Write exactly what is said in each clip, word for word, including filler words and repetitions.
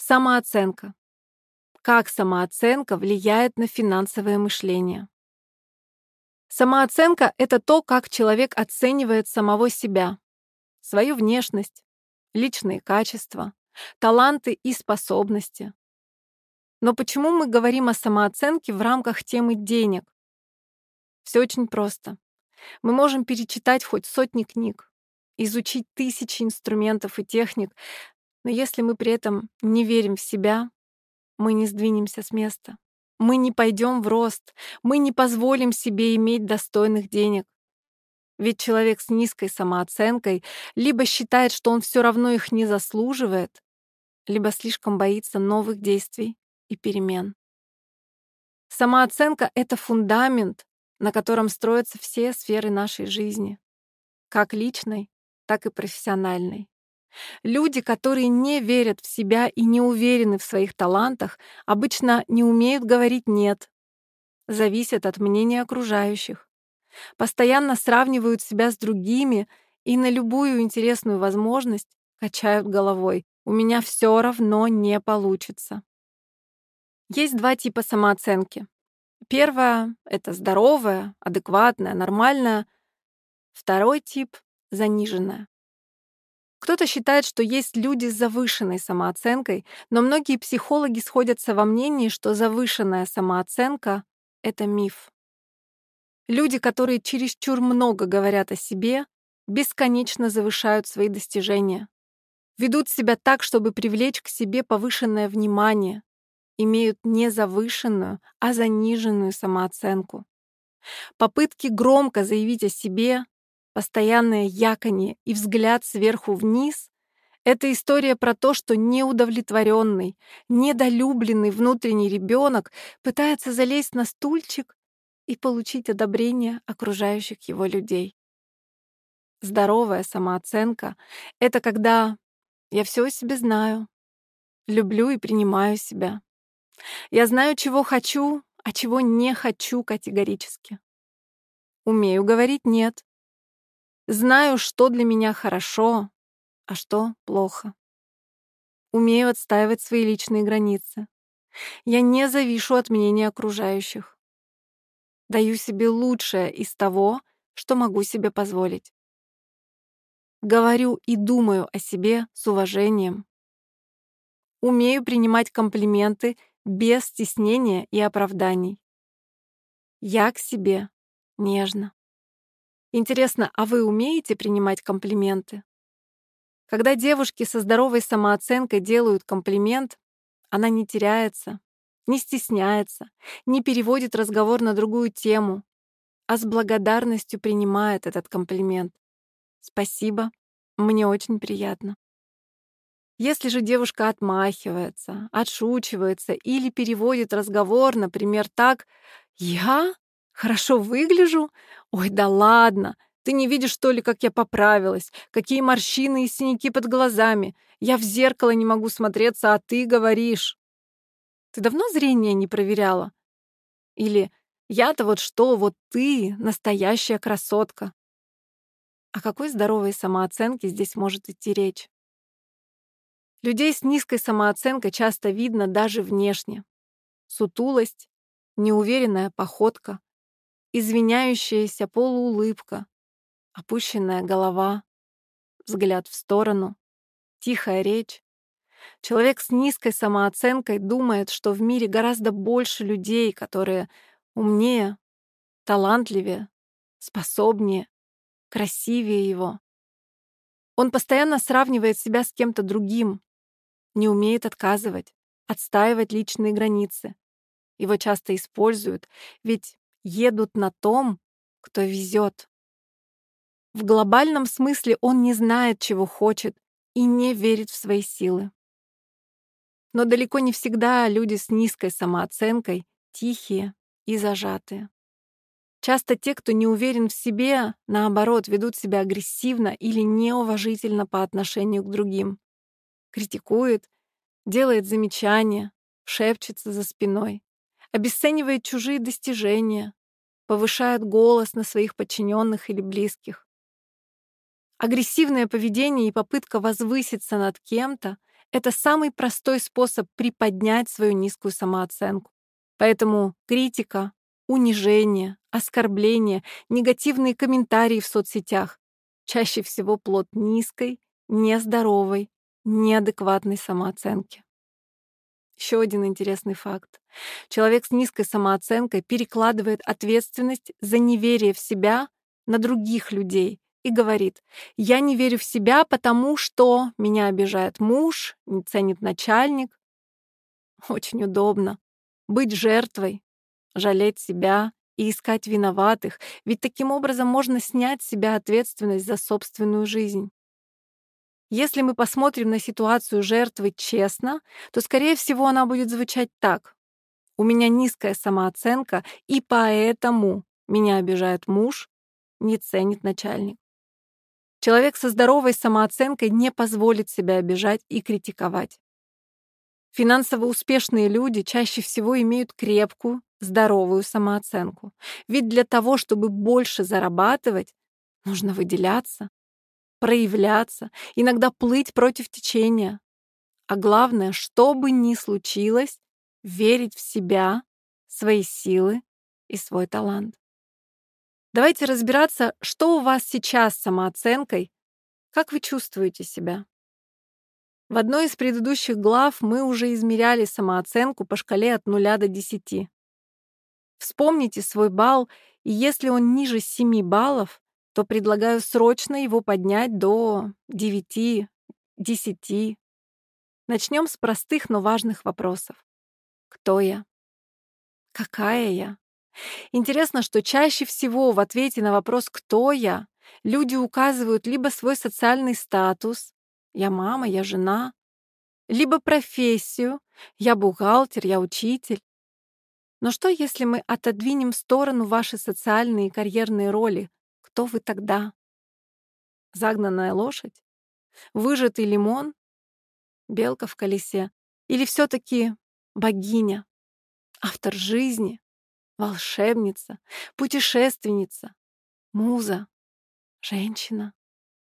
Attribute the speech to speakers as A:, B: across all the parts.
A: Самооценка. Как самооценка влияет на финансовое мышление? Самооценка — это то, как человек оценивает самого себя, свою внешность, личные качества, таланты и способности. Но почему мы говорим о самооценке в рамках темы денег? Все очень просто. Мы можем перечитать хоть сотни книг, изучить тысячи инструментов и техник, но если мы при этом не верим в себя, мы не сдвинемся с места. Мы не пойдем в рост, мы не позволим себе иметь достойных денег. Ведь человек с низкой самооценкой либо считает, что он все равно их не заслуживает, либо слишком боится новых действий и перемен. Самооценка — это фундамент, на котором строятся все сферы нашей жизни, как личной, так и профессиональной. Люди, которые не верят в себя и не уверены в своих талантах, обычно не умеют говорить «нет», зависят от мнения окружающих, постоянно сравнивают себя с другими и на любую интересную возможность качают головой «у меня все равно не получится». Есть два типа самооценки. Первая — это здоровая, адекватная, нормальная. Второй тип — заниженная. Кто-то считает, что есть люди с завышенной самооценкой, но многие психологи сходятся во мнении, что завышенная самооценка — это миф. Люди, которые чересчур много говорят о себе, бесконечно завышают свои достижения, ведут себя так, чтобы привлечь к себе повышенное внимание, имеют не завышенную, а заниженную самооценку. Попытки громко заявить о себе, постоянное яканье и взгляд сверху вниз — это история про то, что неудовлетворенный, недолюбленный внутренний ребенок пытается залезть на стульчик и получить одобрение окружающих его людей. Здоровая самооценка — это когда я все о себе знаю, люблю и принимаю себя. Я знаю, чего хочу, а чего не хочу категорически. Умею говорить «нет». Знаю, что для меня хорошо, а что плохо. Умею отстаивать свои личные границы. Я не завишу от мнения окружающих. Даю себе лучшее из того, что могу себе позволить. Говорю и думаю о себе с уважением. Умею принимать комплименты без стеснения и оправданий. Я к себе нежно. Интересно, а вы умеете принимать комплименты? Когда девушки со здоровой самооценкой делают комплимент, она не теряется, не стесняется, не переводит разговор на другую тему, а с благодарностью принимает этот комплимент. Спасибо, мне очень приятно. Если же девушка отмахивается, отшучивается или переводит разговор, например, так: «Я? Хорошо выгляжу? Ой, да ладно! Ты не видишь, что ли, как я поправилась? Какие морщины и синяки под глазами? Я в зеркало не могу смотреться, а ты говоришь. Ты давно зрение не проверяла?» Или «Я-то вот что, вот ты настоящая красотка». О какой здоровой самооценке здесь может идти речь? Людей с низкой самооценкой часто видно даже внешне. Сутулость, неуверенная походка, извиняющаяся полуулыбка, опущенная голова, взгляд в сторону, тихая речь. Человек с низкой самооценкой думает, что в мире гораздо больше людей, которые умнее, талантливее, способнее, красивее его. Он постоянно сравнивает себя с кем-то другим, не умеет отказывать, отстаивать личные границы. Его часто используют, ведь едут на том, кто везет. В глобальном смысле он не знает, чего хочет, и не верит в свои силы. Но далеко не всегда люди с низкой самооценкой тихие и зажатые. Часто те, кто не уверен в себе, наоборот, ведут себя агрессивно или неуважительно по отношению к другим. Критикует, делает замечания, шепчется за спиной, обесценивает чужие достижения, повышает голос на своих подчиненных или близких. Агрессивное поведение и попытка возвыситься над кем-то Это самый простой способ приподнять свою низкую самооценку. Поэтому критика, унижение, оскорбление, негативные комментарии в соцсетях чаще всего плод низкой, нездоровой, неадекватной самооценки. Еще один интересный факт. Человек с низкой самооценкой перекладывает ответственность за неверие в себя на других людей и говорит: «Я не верю в себя, потому что меня обижает муж, не ценит начальник». Очень удобно быть жертвой, жалеть себя и искать виноватых, ведь таким образом можно снять с себя ответственность за собственную жизнь. Если мы посмотрим на ситуацию жертвы честно, то, скорее всего, она будет звучать так: «У меня низкая самооценка, и поэтому меня обижает муж, не ценит начальник». Человек со здоровой самооценкой не позволит себя обижать и критиковать. Финансово успешные люди чаще всего имеют крепкую, здоровую самооценку. Ведь для того, чтобы больше зарабатывать, нужно выделяться, проявляться, иногда плыть против течения. А главное, что бы ни случилось, верить в себя, свои силы и свой талант. Давайте разбираться, что у вас сейчас с самооценкой, как вы чувствуете себя. В одной из предыдущих глав мы уже измеряли самооценку по шкале от нуля до десяти. Вспомните свой балл, и если он ниже семи баллов, то предлагаю срочно его поднять до девяти, десяти. Начнем с простых, но важных вопросов. Кто я? Какая я? Интересно, что чаще всего в ответе на вопрос «кто я» люди указывают либо свой социальный статус — «я мама», «я жена», либо профессию — «я бухгалтер», «я учитель». Но что, если мы отодвинем в сторону ваши социальные и карьерные роли? Кто вы тогда? Загнанная лошадь? Выжатый лимон? Белка в колесе? Или все-таки богиня? Автор жизни? Волшебница? Путешественница? Муза? Женщина?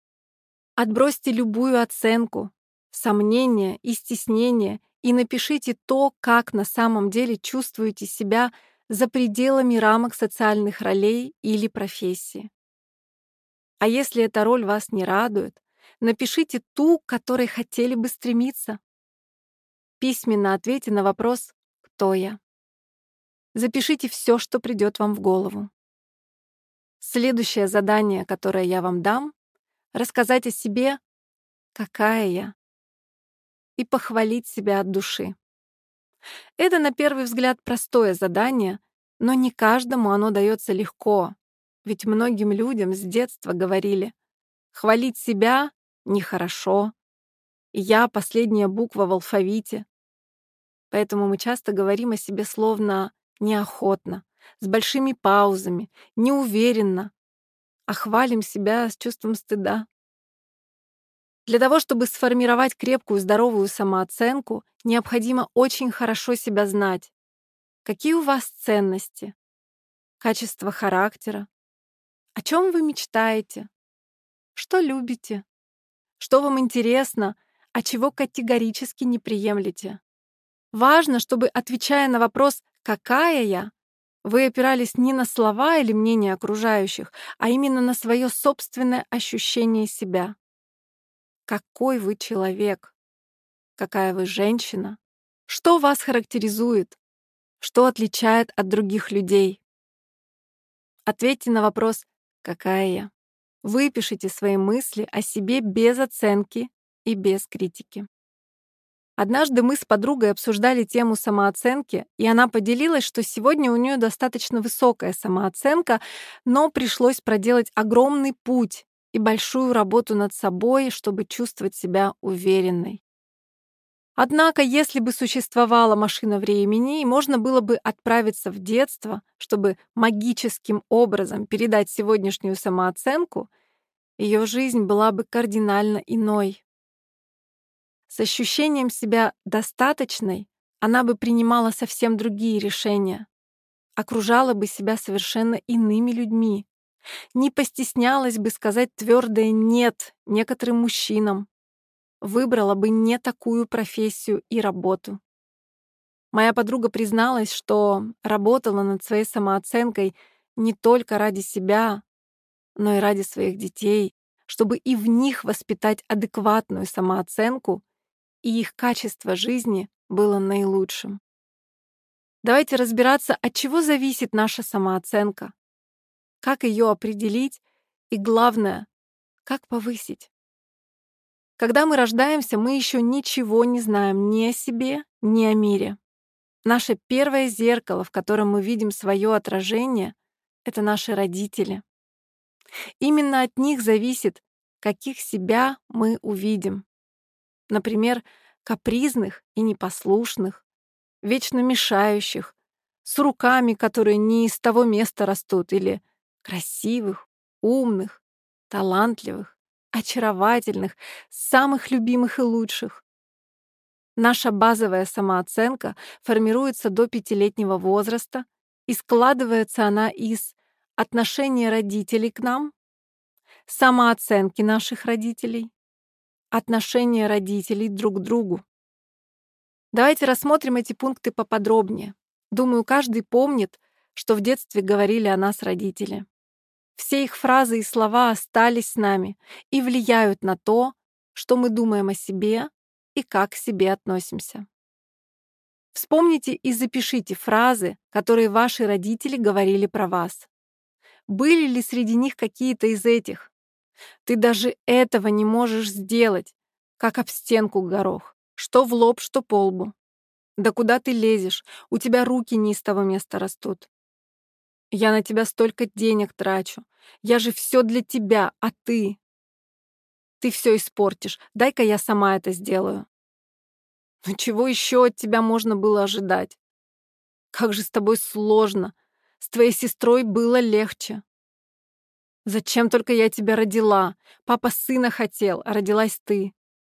A: Отбросьте любую оценку, сомнения и стеснения и напишите то, как на самом деле чувствуете себя за пределами рамок социальных ролей или профессии. А если эта роль вас не радует, напишите ту, к которой хотели бы стремиться. Письменно ответьте на вопрос «Кто я?». Запишите все, что придет вам в голову. Следующее задание, которое я вам дам — рассказать о себе, какая я, и похвалить себя от души. Это, на первый взгляд, простое задание, но не каждому оно дается легко, ведь многим людям с детства говорили: хвалить себя нехорошо, я — последняя буква в алфавите. Поэтому мы часто говорим о себе словно неохотно, с большими паузами, неуверенно, а хвалим себя с чувством стыда. Для того, чтобы сформировать крепкую, здоровую самооценку, необходимо очень хорошо себя знать. Какие у вас ценности, качества характера, о чем вы мечтаете, что любите, что вам интересно, а чего категорически не приемлете. Важно, чтобы, отвечая на вопрос «какая я?», вы опирались не на слова или мнения окружающих, а именно на свое собственное ощущение себя. Какой вы человек? Какая вы женщина? Что вас характеризует? Что отличает от других людей? Ответьте на вопрос «какая я?». Выпишите свои мысли о себе без оценки и без критики. Однажды мы с подругой обсуждали тему самооценки, и она поделилась, что сегодня у нее достаточно высокая самооценка, но пришлось проделать огромный путь и большую работу над собой, чтобы чувствовать себя уверенной. Однако, если бы существовала машина времени, и можно было бы отправиться в детство, чтобы магическим образом передать сегодняшнюю самооценку, ее жизнь была бы кардинально иной. С ощущением себя достаточной она бы принимала совсем другие решения, окружала бы себя совершенно иными людьми, не постеснялась бы сказать твердое «нет» некоторым мужчинам, выбрала бы не такую профессию и работу. Моя подруга призналась, что работала над своей самооценкой не только ради себя, но и ради своих детей, чтобы и в них воспитать адекватную самооценку, и их качество жизни было наилучшим. Давайте разбираться, от чего зависит наша самооценка, как ее определить и, главное, как повысить. Когда мы рождаемся, мы еще ничего не знаем ни о себе, ни о мире. Наше первое зеркало, в котором мы видим свое отражение, это наши родители. Именно от них зависит, каких себя мы увидим. Например, капризных и непослушных, вечно мешающих, с руками, которые не из того места растут, или красивых, умных, талантливых, очаровательных, самых любимых и лучших. Наша базовая самооценка формируется до пятилетнего возраста, и складывается она из отношения родителей к нам, самооценки наших родителей, отношения родителей друг к другу. Давайте рассмотрим эти пункты поподробнее. Думаю, каждый помнит, что в детстве говорили о нас родители. Все их фразы и слова остались с нами и влияют на то, что мы думаем о себе и как к себе относимся. Вспомните и запишите фразы, которые ваши родители говорили про вас. Были ли среди них какие-то из этих? Ты даже этого не можешь сделать, как об стенку горох, что в лоб, что по лбу. Да куда ты лезешь? У тебя руки не из того места растут. Я на тебя столько денег трачу. Я же все для тебя, а ты? Ты все испортишь. Дай-ка я сама это сделаю. Ну чего еще от тебя можно было ожидать? Как же с тобой сложно. С твоей сестрой было легче. Зачем только я тебя родила? Папа сына хотел, а родилась ты.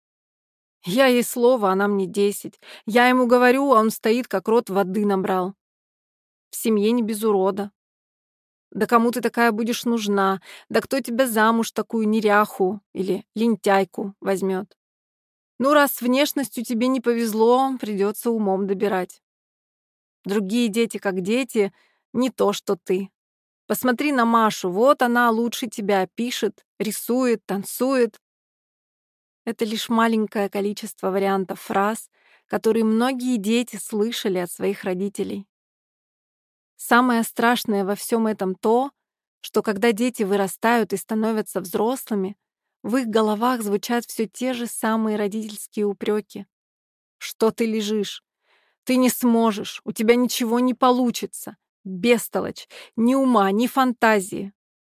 A: Я ей слово, она мне десять. Я ему говорю, а он стоит, как рот воды набрал. В семье не без урода. Да кому ты такая будешь нужна? Да кто тебя замуж такую неряху или лентяйку возьмет? Ну, раз внешностью тебе не повезло, придется умом добирать. Другие дети как дети, не то что ты. Посмотри на Машу, вот она лучше тебя пишет, рисует, танцует. Это лишь маленькое количество вариантов фраз, которые многие дети слышали от своих родителей. Самое страшное во всем этом то, что когда дети вырастают и становятся взрослыми, в их головах звучат все те же самые родительские упреки. Что ты лежишь? Ты не сможешь, у тебя ничего не получится. Бестолочь, ни ума, ни фантазии.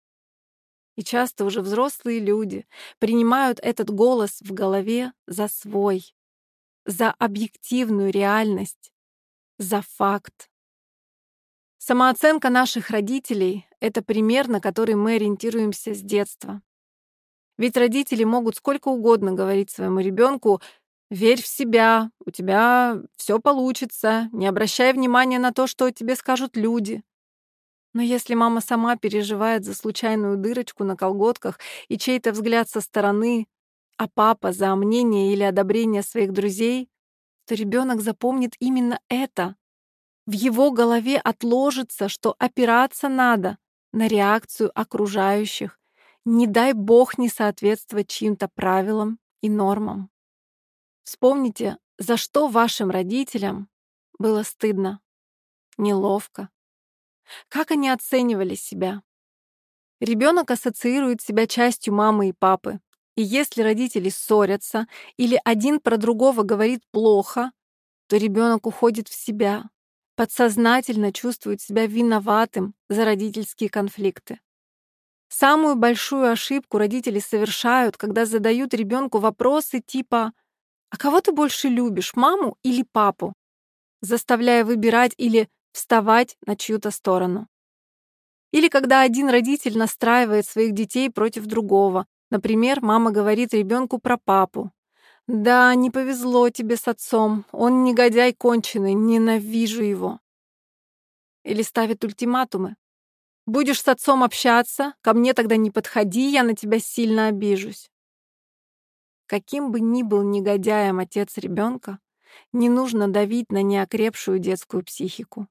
A: И часто уже взрослые люди принимают этот голос в голове за свой, за объективную реальность, за факт. Самооценка наших родителей — это пример, на который мы ориентируемся с детства. Ведь родители могут сколько угодно говорить своему ребенку: «Верь в себя, у тебя все получится, не обращай внимания на то, что о тебе скажут люди». Но если мама сама переживает за случайную дырочку на колготках и чей-то взгляд со стороны, а папа за мнение или одобрение своих друзей, то ребенок запомнит именно это. В его голове отложится, что опираться надо на реакцию окружающих. Не дай бог не соответствовать чьим-то правилам и нормам. Вспомните, за что вашим родителям было стыдно, неловко. Как они оценивали себя? Ребенок ассоциирует себя частью мамы и папы. И если родители ссорятся или один про другого говорит плохо, то ребенок уходит в себя, подсознательно чувствует себя виноватым за родительские конфликты. Самую большую ошибку родители совершают, когда задают ребенку вопросы типа «А кого ты больше любишь, маму или папу?», заставляя выбирать или вставать на чью-то сторону. Или когда один родитель настраивает своих детей против другого. Например, мама говорит ребенку про папу. «Да, не повезло тебе с отцом, он негодяй конченый, ненавижу его». Или ставит ультиматумы. «Будешь с отцом общаться, ко мне тогда не подходи, я на тебя сильно обижусь». Каким бы ни был негодяем отец ребенка, не нужно давить на неокрепшую детскую психику.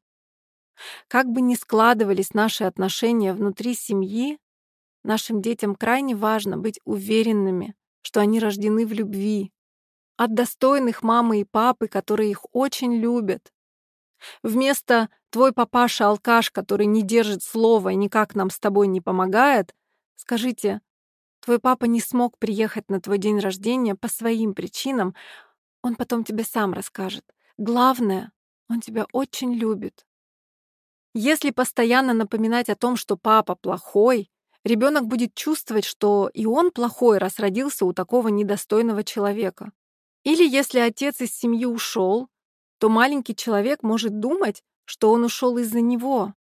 A: Как бы ни складывались наши отношения внутри семьи, нашим детям крайне важно быть уверенными, что они рождены в любви, от достойных мамы и папы, которые их очень любят. Вместо «твой папаша алкаш, который не держит слова и никак нам с тобой не помогает», скажите «твой папа не смог приехать на твой день рождения по своим причинам, он потом тебе сам расскажет. Главное, он тебя очень любит». Если постоянно напоминать о том, что папа плохой, ребенок будет чувствовать, что и он плохой, раз родился у такого недостойного человека. Или если отец из семьи ушел, то маленький человек может думать, что он ушел из-за него.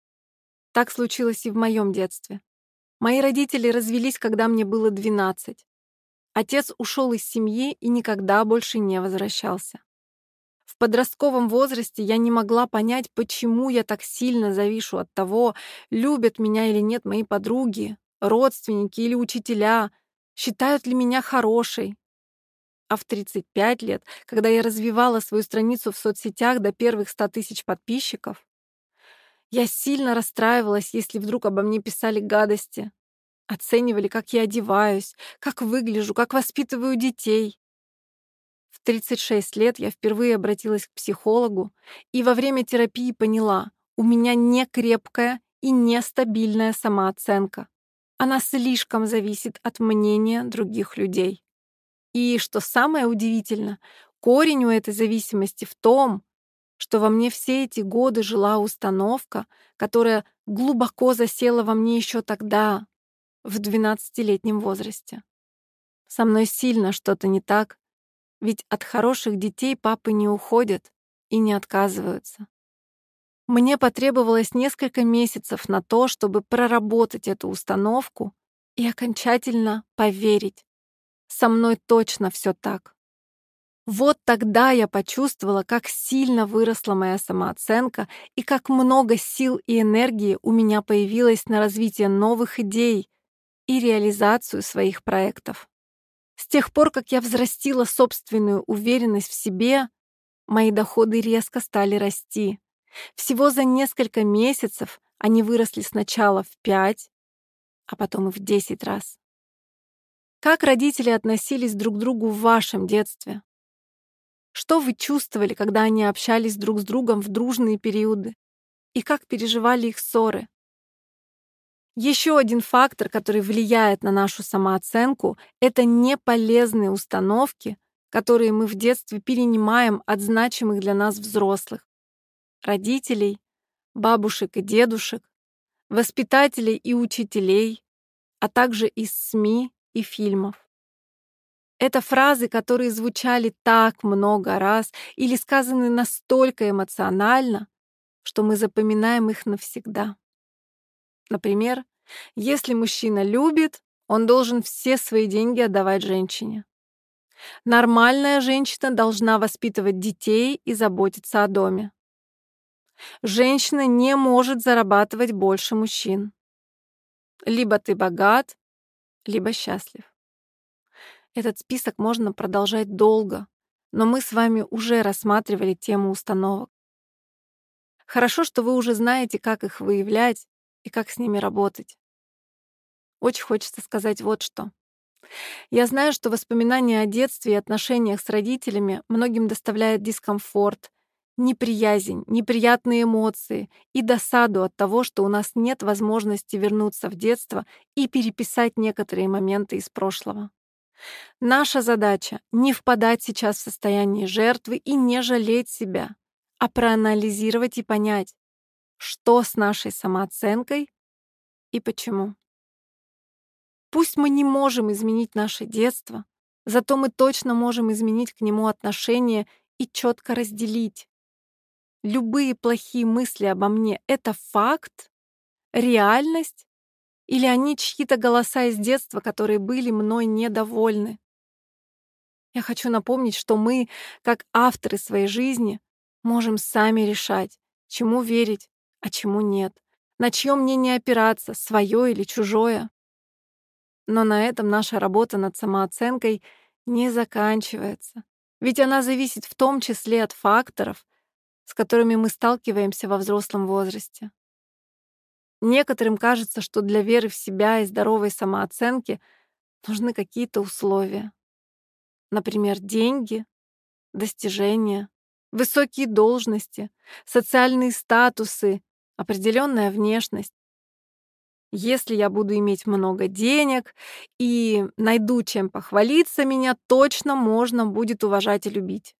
A: Так случилось и в моем детстве. Мои родители развелись, когда мне было двенадцать. Отец ушел из семьи и никогда больше не возвращался. В подростковом возрасте я не могла понять, почему я так сильно завишу от того, любят меня или нет мои подруги, родственники или учителя, считают ли меня хорошей. А в тридцать пять лет, когда я развивала свою страницу в соцсетях до первых ста тысяч подписчиков, я сильно расстраивалась, если вдруг обо мне писали гадости, оценивали, как я одеваюсь, как выгляжу, как воспитываю детей. В тридцать шесть лет я впервые обратилась к психологу и во время терапии поняла, у меня не крепкая и нестабильная самооценка. Она слишком зависит от мнения других людей. И, что самое удивительное, корень у этой зависимости в том, что во мне все эти годы жила установка, которая глубоко засела во мне еще тогда, в двенадцатилетнем возрасте. Со мной сильно что-то не так, ведь от хороших детей папы не уходят и не отказываются. Мне потребовалось несколько месяцев на то, чтобы проработать эту установку и окончательно поверить. Со мной точно все так. Вот тогда я почувствовала, как сильно выросла моя самооценка и как много сил и энергии у меня появилось на развитие новых идей и реализацию своих проектов. С тех пор, как я взрастила собственную уверенность в себе, мои доходы резко стали расти. Всего за несколько месяцев они выросли сначала в пять, а потом и в десять раз. Как родители относились друг к другу в вашем детстве? Что вы чувствовали, когда они общались друг с другом в дружные периоды? И как переживали их ссоры? Еще один фактор, который влияет на нашу самооценку, это неполезные установки, которые мы в детстве перенимаем от значимых для нас взрослых. Родителей, бабушек и дедушек, воспитателей и учителей, а также из СМИ и фильмов. Это фразы, которые звучали так много раз или сказаны настолько эмоционально, что мы запоминаем их навсегда. Например, если мужчина любит, он должен все свои деньги отдавать женщине. Нормальная женщина должна воспитывать детей и заботиться о доме. Женщина не может зарабатывать больше мужчин. Либо ты богат, либо счастлив. Этот список можно продолжать долго, но мы с вами уже рассматривали тему установок. Хорошо, что вы уже знаете, как их выявлять и как с ними работать. Очень хочется сказать вот что. Я знаю, что воспоминания о детстве и отношениях с родителями многим доставляют дискомфорт, неприязнь, неприятные эмоции и досаду от того, что у нас нет возможности вернуться в детство и переписать некоторые моменты из прошлого. Наша задача — не впадать сейчас в состояние жертвы и не жалеть себя, а проанализировать и понять, что с нашей самооценкой и почему. Пусть мы не можем изменить наше детство, зато мы точно можем изменить к нему отношение и четко разделить. Любые плохие мысли обо мне — это факт, реальность, или они чьи-то голоса из детства, которые были мной недовольны. Я хочу напомнить, что мы, как авторы своей жизни, можем сами решать, чему верить, а чему нет, на чье мнение опираться, свое или чужое. Но на этом наша работа над самооценкой не заканчивается. Ведь она зависит в том числе от факторов, с которыми мы сталкиваемся во взрослом возрасте. Некоторым кажется, что для веры в себя и здоровой самооценки нужны какие-то условия. Например, деньги, достижения, высокие должности, социальные статусы, определенная внешность. Если я буду иметь много денег и найду чем похвалиться, меня точно можно будет уважать и любить.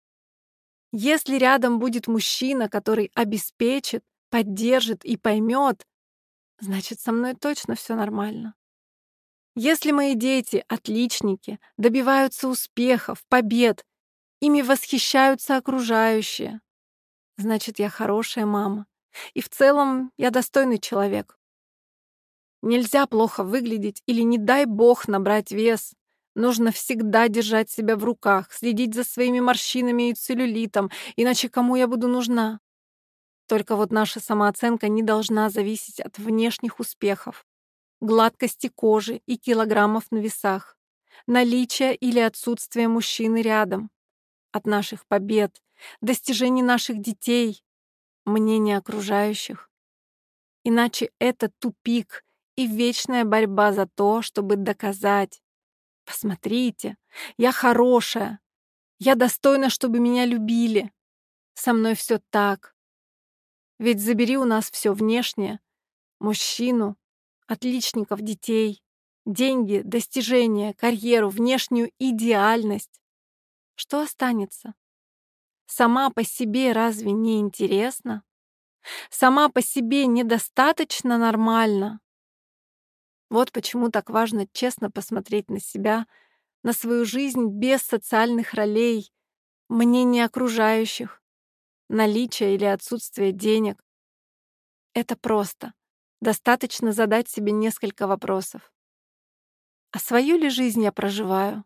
A: Если рядом будет мужчина, который обеспечит, поддержит и поймет, значит, со мной точно все нормально. Если мои дети — отличники, добиваются успехов, побед, ими восхищаются окружающие, значит, я хорошая мама. И в целом я достойный человек. Нельзя плохо выглядеть или, не дай бог, набрать вес. Нужно всегда держать себя в руках, следить за своими морщинами и целлюлитом, иначе кому я буду нужна? Только вот наша самооценка не должна зависеть от внешних успехов, гладкости кожи и килограммов на весах, наличия или отсутствия мужчины рядом, от наших побед, достижений наших детей, мнения окружающих. Иначе это тупик и вечная борьба за то, чтобы доказать: посмотрите, я хорошая, я достойна, чтобы меня любили, со мной все так. Ведь забери у нас все внешнее, мужчину, отличников, детей, деньги, достижения, карьеру, внешнюю идеальность. Что останется? Сама по себе разве не интересно? Сама по себе недостаточно нормально? Вот почему так важно честно посмотреть на себя, на свою жизнь без социальных ролей, мнений окружающих, наличия или отсутствия денег. Это просто. Достаточно задать себе несколько вопросов. А свою ли жизнь я проживаю?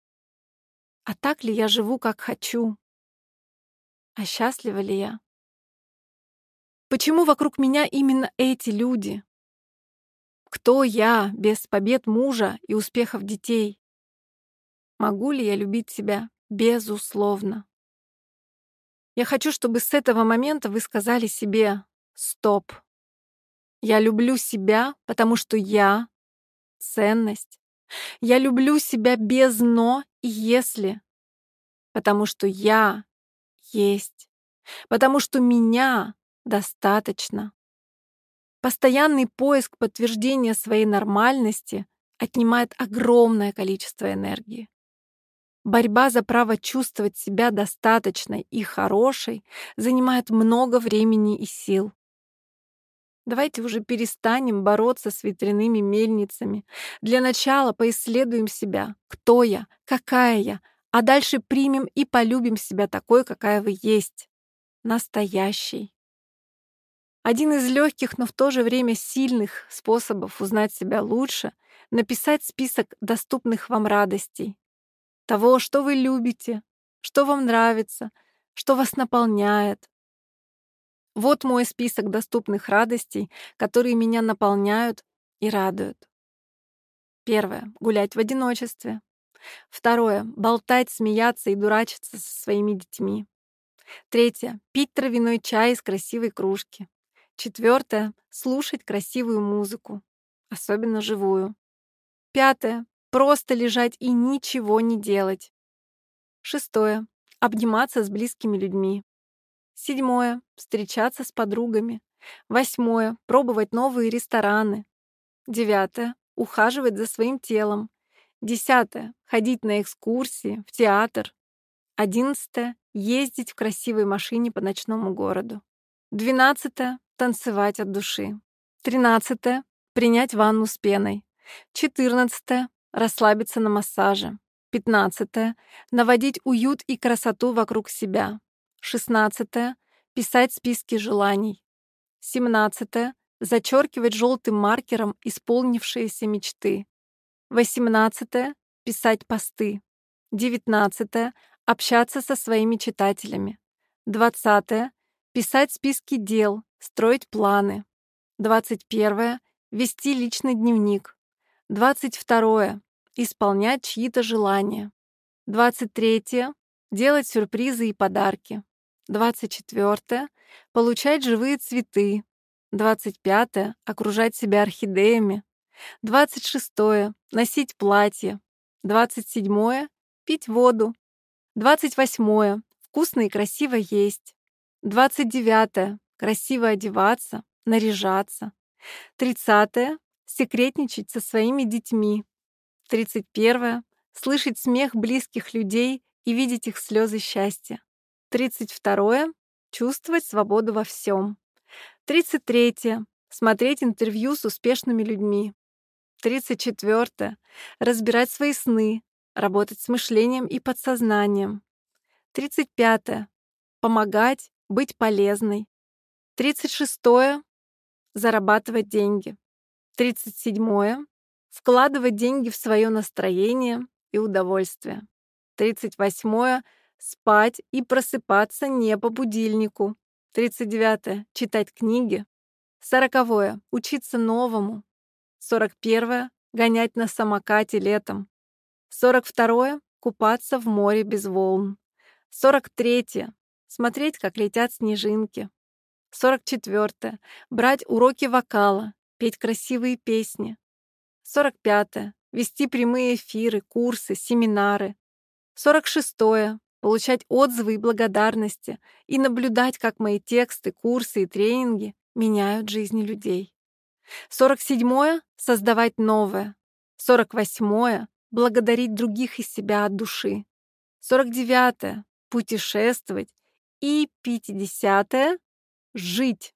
A: А так ли я живу, как хочу? А счастлива ли я? Почему вокруг меня именно эти люди? Кто я без побед мужа и успехов детей? Могу ли я любить себя? Безусловно. Я хочу, чтобы с этого момента вы сказали себе: «Стоп! Я люблю себя, потому что я — ценность. Я люблю себя без «но» и «если», потому что я есть, потому что меня достаточно». Постоянный поиск подтверждения своей нормальности отнимает огромное количество энергии. Борьба за право чувствовать себя достаточной и хорошей занимает много времени и сил. Давайте уже перестанем бороться с ветряными мельницами. Для начала поисследуем себя. Кто я? Какая я? А дальше примем и полюбим себя такой, какая вы есть. Настоящей. Один из легких, но в то же время сильных способов узнать себя лучше — написать список доступных вам радостей. Того, что вы любите, что вам нравится, что вас наполняет. Вот мой список доступных радостей, которые меня наполняют и радуют. Первое — гулять в одиночестве. Второе — болтать, смеяться и дурачиться со своими детьми. Третье — пить травяной чай из красивой кружки. Четвертое — слушать красивую музыку, особенно живую. Пятое — просто лежать и ничего не делать. Шестое — обниматься с близкими людьми. Седьмое — встречаться с подругами. Восьмое — пробовать новые рестораны. Девятое — ухаживать за своим телом. Десятое — ходить на экскурсии, в театр. Одиннадцатое — ездить в красивой машине по ночному городу. Двенадцатое — танцевать от души. Тринадцатое — принять ванну с пеной. Четырнадцатое — расслабиться на массаже. Пятнадцатое — наводить уют и красоту вокруг себя. Шестнадцатое — писать списки желаний. Семнадцатое — зачеркивать желтым маркером исполнившиеся мечты. Восемнадцатое — писать посты. Девятнадцатое — общаться со своими читателями. Двадцатое — писать списки дел, строить планы. Двадцать первое — вести личный дневник. Двадцать второе — исполнять чьи-то желания. двадцать третье — делать сюрпризы и подарки. двадцать четвертое — получать живые цветы. двадцать пятое — окружать себя орхидеями. двадцать шестое — носить платье. двадцать седьмое — пить воду. двадцать восьмое — вкусно и красиво есть. двадцать девятое — красиво одеваться, наряжаться. тридцатое — секретничать со своими детьми. тридцать первое — слышать смех близких людей и видеть их слезы счастья. тридцать второе — чувствовать свободу во всем. тридцать третье — смотреть интервью с успешными людьми. тридцать четвертое — разбирать свои сны, работать с мышлением и подсознанием. тридцать пятое — помогать, быть полезной. тридцать шестое — зарабатывать деньги. тридцать седьмое — вкладывать деньги в свое настроение и удовольствие. тридцать восьмое — спать и просыпаться не по будильнику. тридцать девятое — читать книги. сороковое — учиться новому. сорок первое — гонять на самокате летом. сорок второе — купаться в море без волн. сорок третье — смотреть, как летят снежинки. сорок четвертое — брать уроки вокала, петь красивые песни. сорок пятое — вести прямые эфиры, курсы, семинары. сорок шестое — получать отзывы и благодарности и наблюдать, как мои тексты, курсы и тренинги меняют жизни людей. сорок седьмое — создавать новое. сорок восьмое — благодарить других и себя от души. сорок девятое — путешествовать. И пятидесятое — жить.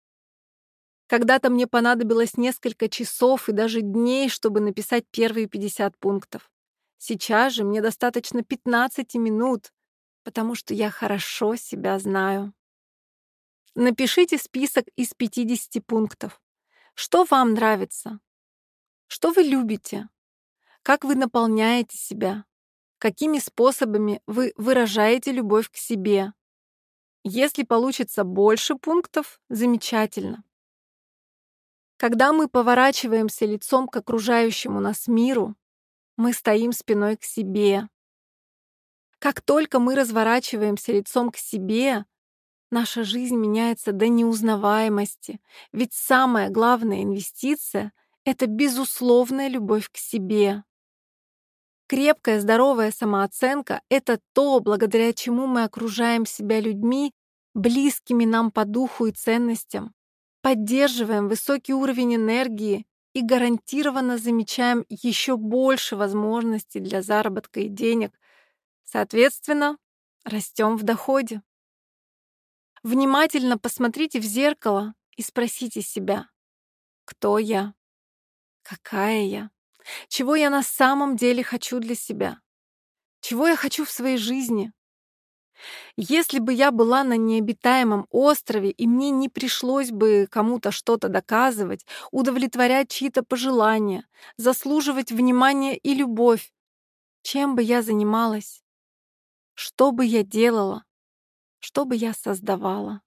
A: Когда-то мне понадобилось несколько часов и даже дней, чтобы написать первые пятьдесят пунктов. Сейчас же мне достаточно пятнадцати минут, потому что я хорошо себя знаю. Напишите список из пятидесяти пунктов. Что вам нравится? Что вы любите? Как вы наполняете себя? Какими способами вы выражаете любовь к себе? Если получится больше пунктов, замечательно. Когда мы поворачиваемся лицом к окружающему нас миру, мы стоим спиной к себе. Как только мы разворачиваемся лицом к себе, наша жизнь меняется до неузнаваемости, ведь самая главная инвестиция — это безусловная любовь к себе. Крепкая, здоровая самооценка — это то, благодаря чему мы окружаем себя людьми, близкими нам по духу и ценностям, поддерживаем высокий уровень энергии и гарантированно замечаем еще больше возможностей для заработка и денег. Соответственно, растем в доходе. Внимательно посмотрите в зеркало и спросите себя: кто я? Какая я? Чего я на самом деле хочу для себя? Чего я хочу в своей жизни? Если бы я была на необитаемом острове, и мне не пришлось бы кому-то что-то доказывать, удовлетворять чьи-то пожелания, заслуживать внимания и любовь, чем бы я занималась? Что бы я делала? Что бы я создавала?